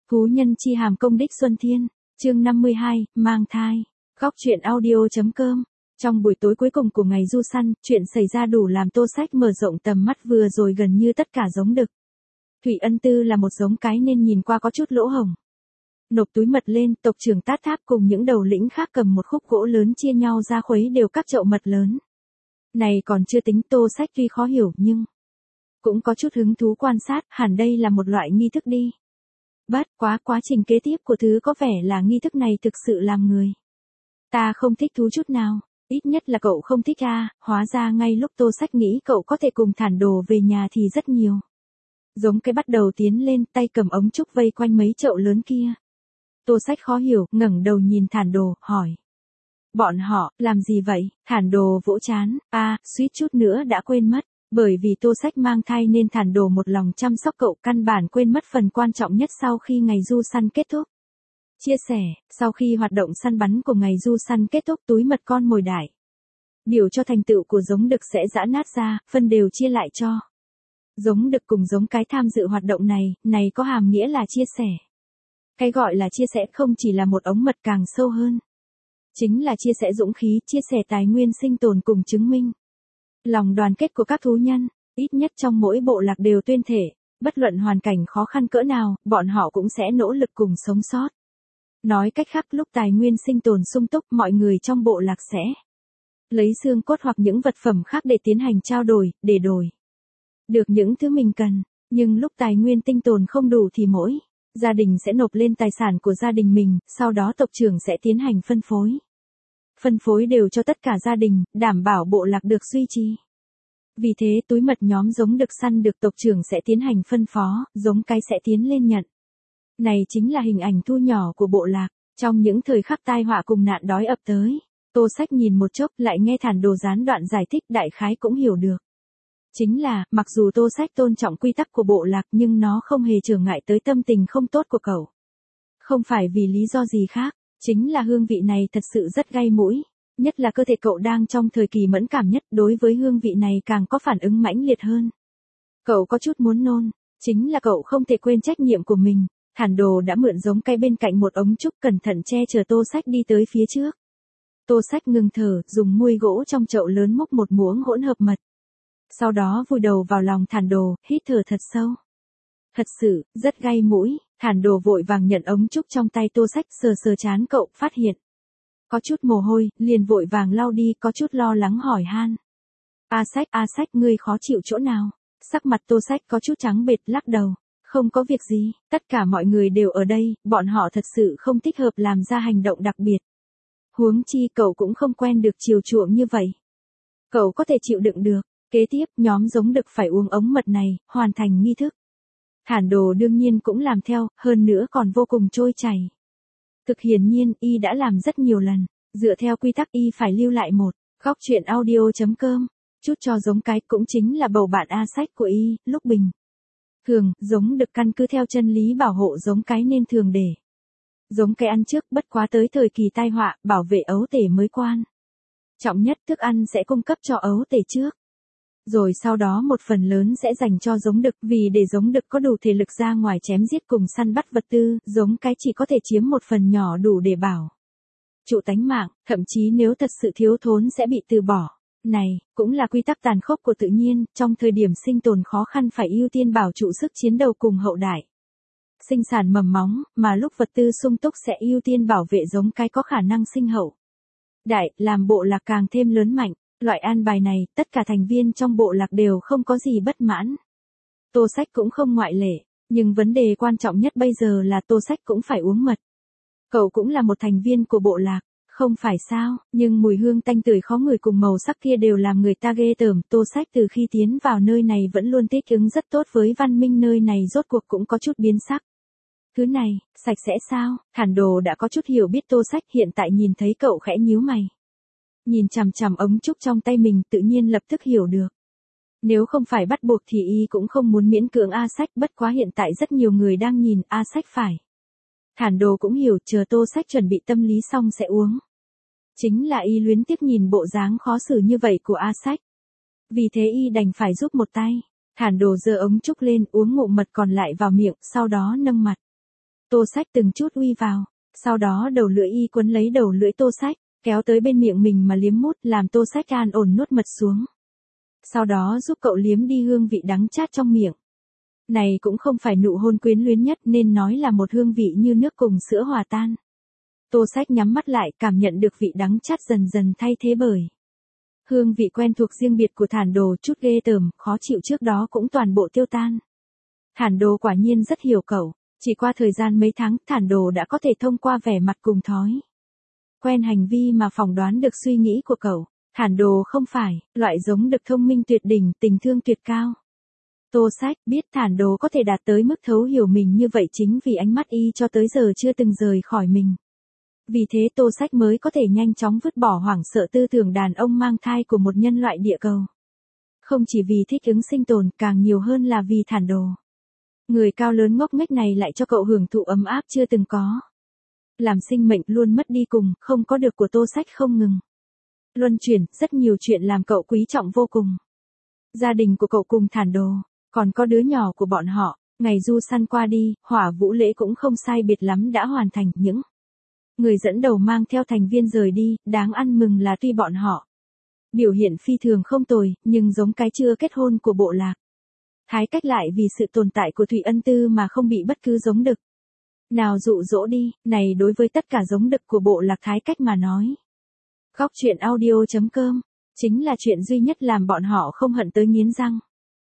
Thú nhân chi hàm công đích Xuân Thiên, chương 52, mang thai. Góc truyện audio.com. Trong buổi tối cuối cùng của ngày du săn, chuyện xảy ra đủ làm Tô Sách mở rộng tầm mắt vừa rồi gần như tất cả giống đực. Thủy Ân Tư là một giống cái nên nhìn qua có chút lỗ hổng. Nộp túi mật lên, tộc trưởng Tát Tháp cùng những đầu lĩnh khác cầm một khúc gỗ lớn chia nhau ra khuấy đều các chậu mật lớn. Này còn chưa tính Tô Sách tuy khó hiểu nhưng cũng có chút hứng thú quan sát, hẳn đây là một loại nghi thức đi. Bất quá trình kế tiếp của thứ có vẻ là nghi thức này thực sự làm người ta không thích thú chút nào, ít nhất là cậu không thích hóa ra ngay lúc Tô Sách nghĩ cậu có thể cùng Thản Đồ về nhà thì rất nhiều giống cái bắt đầu tiến lên, tay cầm ống trúc vây quanh mấy chậu lớn kia. Tô Sách khó hiểu, ngẩng đầu nhìn Thản Đồ, hỏi. Bọn họ, làm gì vậy? Thản Đồ vỗ trán, suýt chút nữa đã quên mất. Bởi vì Tô Sách mang thai nên Thản Đồ một lòng chăm sóc cậu, căn bản quên mất phần quan trọng nhất sau khi ngày du săn kết thúc. Chia sẻ, sau khi hoạt động săn bắn của ngày du săn kết thúc, túi mật con mồi đại biểu cho thành tựu của giống đực sẽ giã nát ra, phân đều chia lại cho giống đực cùng giống cái tham dự hoạt động này có hàm nghĩa là chia sẻ. Cái gọi là chia sẻ không chỉ là một ống mật, càng sâu hơn chính là chia sẻ dũng khí, chia sẻ tài nguyên sinh tồn cùng chứng minh lòng đoàn kết của các thú nhân, ít nhất trong mỗi bộ lạc đều tuyên thể, bất luận hoàn cảnh khó khăn cỡ nào, bọn họ cũng sẽ nỗ lực cùng sống sót. Nói cách khác, lúc tài nguyên sinh tồn sung túc, mọi người trong bộ lạc sẽ lấy xương cốt hoặc những vật phẩm khác để tiến hành trao đổi, để đổi được những thứ mình cần. Nhưng lúc tài nguyên tinh tồn không đủ thì mỗi gia đình sẽ nộp lên tài sản của gia đình mình, sau đó tộc trưởng sẽ tiến hành phân phối. Phân phối đều cho tất cả gia đình, đảm bảo bộ lạc được duy trì. Vì thế túi mật nhóm giống đực săn được tộc trưởng sẽ tiến hành phân phó, giống cái sẽ tiến lên nhận. Này chính là hình ảnh thu nhỏ của bộ lạc, trong những thời khắc tai họa cùng nạn đói ập tới. Tô Sách nhìn một chốc lại nghe Thản Đồ gián đoạn giải thích, đại khái cũng hiểu được. Chính là, mặc dù Tô Sách tôn trọng quy tắc của bộ lạc nhưng nó không hề trở ngại tới tâm tình không tốt của cậu. Không phải vì lý do gì khác, chính là hương vị này thật sự rất gây mũi. Nhất là cơ thể cậu đang trong thời kỳ mẫn cảm nhất, đối với hương vị này càng có phản ứng mãnh liệt hơn. Cậu có chút muốn nôn, chính là cậu không thể quên trách nhiệm của mình. Thản Đồ đã mượn giống cây bên cạnh một ống trúc cẩn thận che chở Tô Sách đi tới phía trước. Tô Sách ngừng thở, dùng muôi gỗ trong chậu lớn múc một muỗng hỗn hợp mật. Sau đó vùi đầu vào lòng Thản Đồ, hít thở thật sâu. Thật sự, rất gây mũi. Thản Đồ vội vàng nhận ống trúc trong tay Tô Sách, sờ trán cậu, phát hiện có chút mồ hôi, liền vội vàng lau đi, có chút lo lắng hỏi han. A Sách, ngươi khó chịu chỗ nào? Sắc mặt Tô Sách có chút trắng bệch, lắc đầu. Không có việc gì, tất cả mọi người đều ở đây, bọn họ thật sự không thích hợp làm ra hành động đặc biệt. Huống chi cậu cũng không quen được chiều chuộng như vậy. Cậu có thể chịu đựng được. Kế tiếp, nhóm giống đực phải uống ống mật này, hoàn thành nghi thức. Thản Đồ đương nhiên cũng làm theo, hơn nữa còn vô cùng trôi chảy. Thực hiển nhiên, y đã làm rất nhiều lần. Dựa theo quy tắc y phải lưu lại một góc truyện audio.com. Chút cho giống cái cũng chính là bầu bạn A Sách của y, lúc bình thường, giống đực căn cứ theo chân lý bảo hộ giống cái nên thường để giống cái ăn trước, bất quá tới thời kỳ tai họa, bảo vệ ấu tể mới quan trọng nhất, thức ăn sẽ cung cấp cho ấu tể trước. Rồi sau đó một phần lớn sẽ dành cho giống đực, vì để giống đực có đủ thể lực ra ngoài chém giết cùng săn bắt vật tư, giống cái chỉ có thể chiếm một phần nhỏ đủ để bảo trụ tánh mạng, thậm chí nếu thật sự thiếu thốn sẽ bị từ bỏ. Này, cũng là quy tắc tàn khốc của tự nhiên, trong thời điểm sinh tồn khó khăn phải ưu tiên bảo trụ sức chiến đấu cùng hậu đại sinh sản mầm móng, mà lúc vật tư sung túc sẽ ưu tiên bảo vệ giống cái có khả năng sinh hậu đại, làm bộ lạc càng thêm lớn mạnh. Loại an bài này, tất cả thành viên trong bộ lạc đều không có gì bất mãn. Tô Sách cũng không ngoại lệ, nhưng vấn đề quan trọng nhất bây giờ là Tô Sách cũng phải uống mật. Cậu cũng là một thành viên của bộ lạc, không phải sao, nhưng mùi hương tanh tưởi khó ngửi cùng màu sắc kia đều làm người ta ghê tởm. Tô Sách từ khi tiến vào nơi này vẫn luôn thích ứng rất tốt với văn minh nơi này, rốt cuộc cũng có chút biến sắc. Thứ này, sạch sẽ sao? Thản Đồ đã có chút hiểu biết Tô Sách, hiện tại nhìn thấy cậu khẽ nhíu mày. Nhìn chằm chằm ống trúc trong tay mình, tự nhiên lập tức hiểu được. Nếu không phải bắt buộc thì y cũng không muốn miễn cưỡng A Sách, bất quá hiện tại rất nhiều người đang nhìn A Sách phải. Thản Đồ cũng hiểu, chờ Tô Sách chuẩn bị tâm lý xong sẽ uống. Chính là y luyến tiếc nhìn bộ dáng khó xử như vậy của A Sách. Vì thế y đành phải giúp một tay. Thản Đồ giơ ống trúc lên, uống ngụm mật còn lại vào miệng, sau đó nâng mặt Tô Sách từng chút uy vào, sau đó đầu lưỡi y quấn lấy đầu lưỡi Tô Sách, kéo tới bên miệng mình mà liếm mút, làm Tô Sách an ổn nuốt mật xuống. Sau đó giúp cậu liếm đi hương vị đắng chát trong miệng. Này cũng không phải nụ hôn quyến luyến nhất nên nói là một hương vị như nước cùng sữa hòa tan. Tô Sách nhắm mắt lại cảm nhận được vị đắng chát dần dần thay thế bởi hương vị quen thuộc riêng biệt của Thản Đồ, chút ghê tởm, khó chịu trước đó cũng toàn bộ tiêu tan. Thản Đồ quả nhiên rất hiểu cậu, chỉ qua thời gian mấy tháng Thản Đồ đã có thể thông qua vẻ mặt cùng thói quen hành vi mà phỏng đoán được suy nghĩ của cậu. Thản Đồ không phải loại giống được thông minh tuyệt đỉnh, tình thương tuyệt cao. Tô Sách biết Thản Đồ có thể đạt tới mức thấu hiểu mình như vậy chính vì ánh mắt y cho tới giờ chưa từng rời khỏi mình. Vì thế Tô Sách mới có thể nhanh chóng vứt bỏ hoảng sợ tư tưởng đàn ông mang thai của một nhân loại địa cầu. Không chỉ vì thích ứng sinh tồn, càng nhiều hơn là vì Thản Đồ. Người cao lớn ngốc nghếch này lại cho cậu hưởng thụ ấm áp chưa từng có. Làm sinh mệnh luôn mất đi cùng, không có được của Tô Sách không ngừng luân chuyển, rất nhiều chuyện làm cậu quý trọng vô cùng. Gia đình của cậu cùng Thản Đồ, còn có đứa nhỏ của bọn họ, ngày du săn qua đi, hỏa vũ lễ cũng không sai biệt lắm đã hoàn thành. Những người dẫn đầu mang theo thành viên rời đi, đáng ăn mừng là tuy bọn họ biểu hiện phi thường không tồi, nhưng giống cái chưa kết hôn của bộ lạc Thái Cách lại vì sự tồn tại của Thủy Ân Tư mà không bị bất cứ giống đực nào dụ dỗ đi. Này đối với tất cả giống đực của bộ lạc Thái Cách mà nói, Góc truyện audio.com chính là chuyện duy nhất làm bọn họ không hận tới nghiến răng.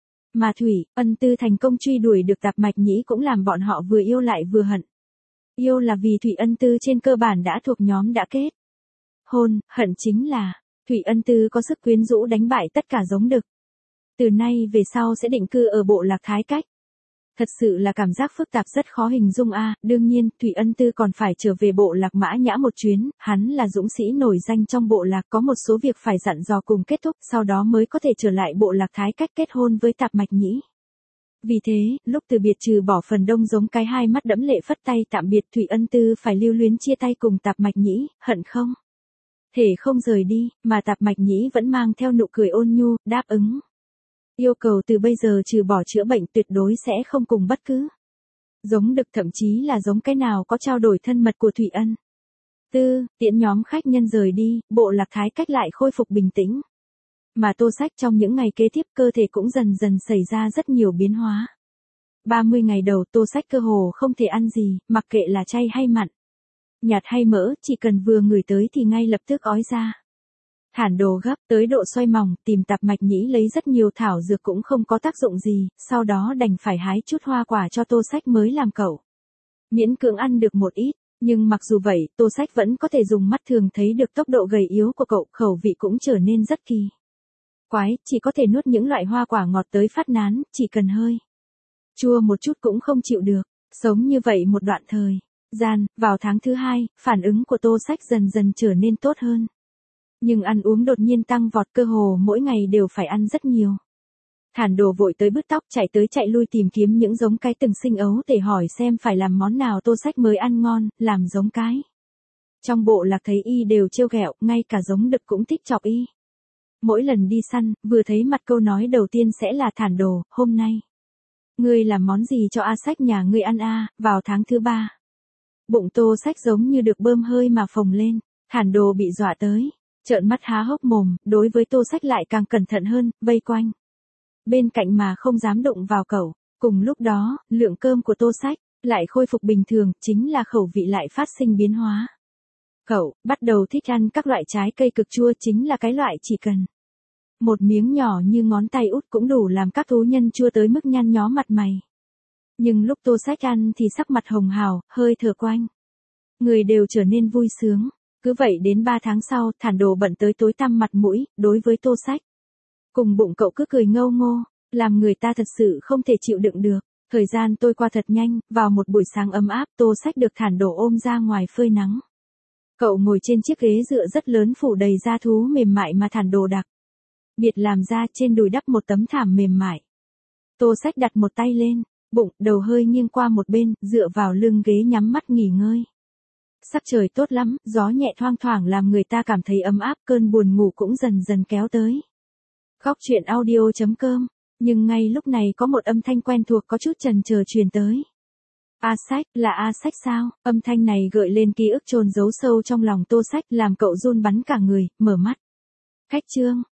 Mà Thủy Ân Tư thành công truy đuổi được Tạp Mạch Nhĩ cũng làm bọn họ vừa yêu lại vừa hận. Yêu là vì Thủy Ân Tư trên cơ bản đã thuộc nhóm đã kết hôn, hận chính là Thủy Ân Tư có sức quyến rũ đánh bại tất cả giống đực. Từ nay về sau sẽ định cư ở bộ lạc Thái Cách. Thật sự là cảm giác phức tạp rất khó hình dung a. Đương nhiên, Thủy Ân Tư còn phải trở về bộ lạc Mã Nhã một chuyến, hắn là dũng sĩ nổi danh trong bộ lạc, có một số việc phải dặn dò cùng kết thúc, sau đó mới có thể trở lại bộ lạc Thái Cách kết hôn với Tạp Mạch Nhĩ. Vì thế, lúc từ biệt trừ bỏ phần đông giống cái hai mắt đẫm lệ phất tay tạm biệt, Thủy Ân Tư phải lưu luyến chia tay cùng Tạp Mạch Nhĩ, hận không thể không rời đi, mà Tạp Mạch Nhĩ vẫn mang theo nụ cười ôn nhu, đáp ứng. Yêu cầu từ bây giờ trừ bỏ chữa bệnh tuyệt đối sẽ không cùng bất cứ giống đực, thậm chí là giống cái nào có trao đổi thân mật của Thủy Ân Tư. Tiễn nhóm khách nhân rời đi, bộ lạc Thái Cách lại khôi phục bình tĩnh. Mà Tô Sách trong những ngày kế tiếp cơ thể cũng dần dần xảy ra rất nhiều biến hóa. 30 ngày đầu Tô Sách cơ hồ không thể ăn gì, mặc kệ là chay hay mặn, nhạt hay mỡ, chỉ cần vừa ngửi tới thì ngay lập tức ói ra. Thản Đồ gấp tới độ xoay mòng, tìm Tạp Mạch Nhĩ lấy rất nhiều thảo dược cũng không có tác dụng gì, sau đó đành phải hái chút hoa quả cho Tô Sách mới làm cậu miễn cưỡng ăn được một ít. Nhưng mặc dù vậy, Tô Sách vẫn có thể dùng mắt thường thấy được tốc độ gầy yếu của cậu, khẩu vị cũng trở nên rất kỳ quái, chỉ có thể nuốt những loại hoa quả ngọt tới phát nán, chỉ cần hơi chua một chút cũng không chịu được. Sống như vậy một đoạn thời gian, vào tháng thứ 2, phản ứng của Tô Sách dần dần trở nên tốt hơn. Nhưng ăn uống đột nhiên tăng vọt, cơ hồ mỗi ngày đều phải ăn rất nhiều. Thản Đồ vội tới bứt tóc chạy tới chạy lui tìm kiếm những giống cái từng sinh ấu để hỏi xem phải làm món nào Tô Sách mới ăn ngon, làm giống cái. Trong bộ lạc thấy y đều trêu ghẹo, ngay cả giống đực cũng thích chọc y. Mỗi lần đi săn, vừa thấy mặt câu nói đầu tiên sẽ là Thản Đồ, hôm nay ngươi làm món gì cho A Sách nhà ngươi ăn a? Vào tháng thứ 3. Bụng Tô Sách giống như được bơm hơi mà phồng lên, Thản Đồ bị dọa tới, trợn mắt há hốc mồm, đối với Tô Sách lại càng cẩn thận hơn, vây quanh bên cạnh mà không dám đụng vào cậu. Cùng lúc đó, lượng cơm của Tô Sách lại khôi phục bình thường, chính là khẩu vị lại phát sinh biến hóa. Cậu bắt đầu thích ăn các loại trái cây cực chua, chính là cái loại chỉ cần một miếng nhỏ như ngón tay út cũng đủ làm các thú nhân chua tới mức nhăn nhó mặt mày. Nhưng lúc Tô Sách ăn thì sắc mặt hồng hào, hơi thở quanh người đều trở nên vui sướng. Cứ vậy đến 3 tháng sau, Thản Đồ bận tới tối tăm mặt mũi, đối với Tô Sách cùng bụng cậu cứ cười ngâu ngô, làm người ta thật sự không thể chịu đựng được. Thời gian trôi qua thật nhanh, vào một buổi sáng ấm áp, Tô Sách được Thản Đồ ôm ra ngoài phơi nắng. Cậu ngồi trên chiếc ghế dựa rất lớn phủ đầy da thú mềm mại mà Thản Đồ đặc biệt làm ra, trên đùi đắp một tấm thảm mềm mại. Tô Sách đặt một tay lên bụng, đầu hơi nghiêng qua một bên, dựa vào lưng ghế nhắm mắt nghỉ ngơi. Sắc trời tốt lắm, gió nhẹ thoang thoảng làm người ta cảm thấy ấm áp, cơn buồn ngủ cũng dần dần kéo tới. Góc truyện audio.com. Nhưng ngay lúc này có một âm thanh quen thuộc có chút chần chờ truyền tới. A Sách, là A Sách sao? Âm thanh này gợi lên ký ức chôn giấu sâu trong lòng Tô Sách làm cậu run bắn cả người, mở mắt. Khách Trương,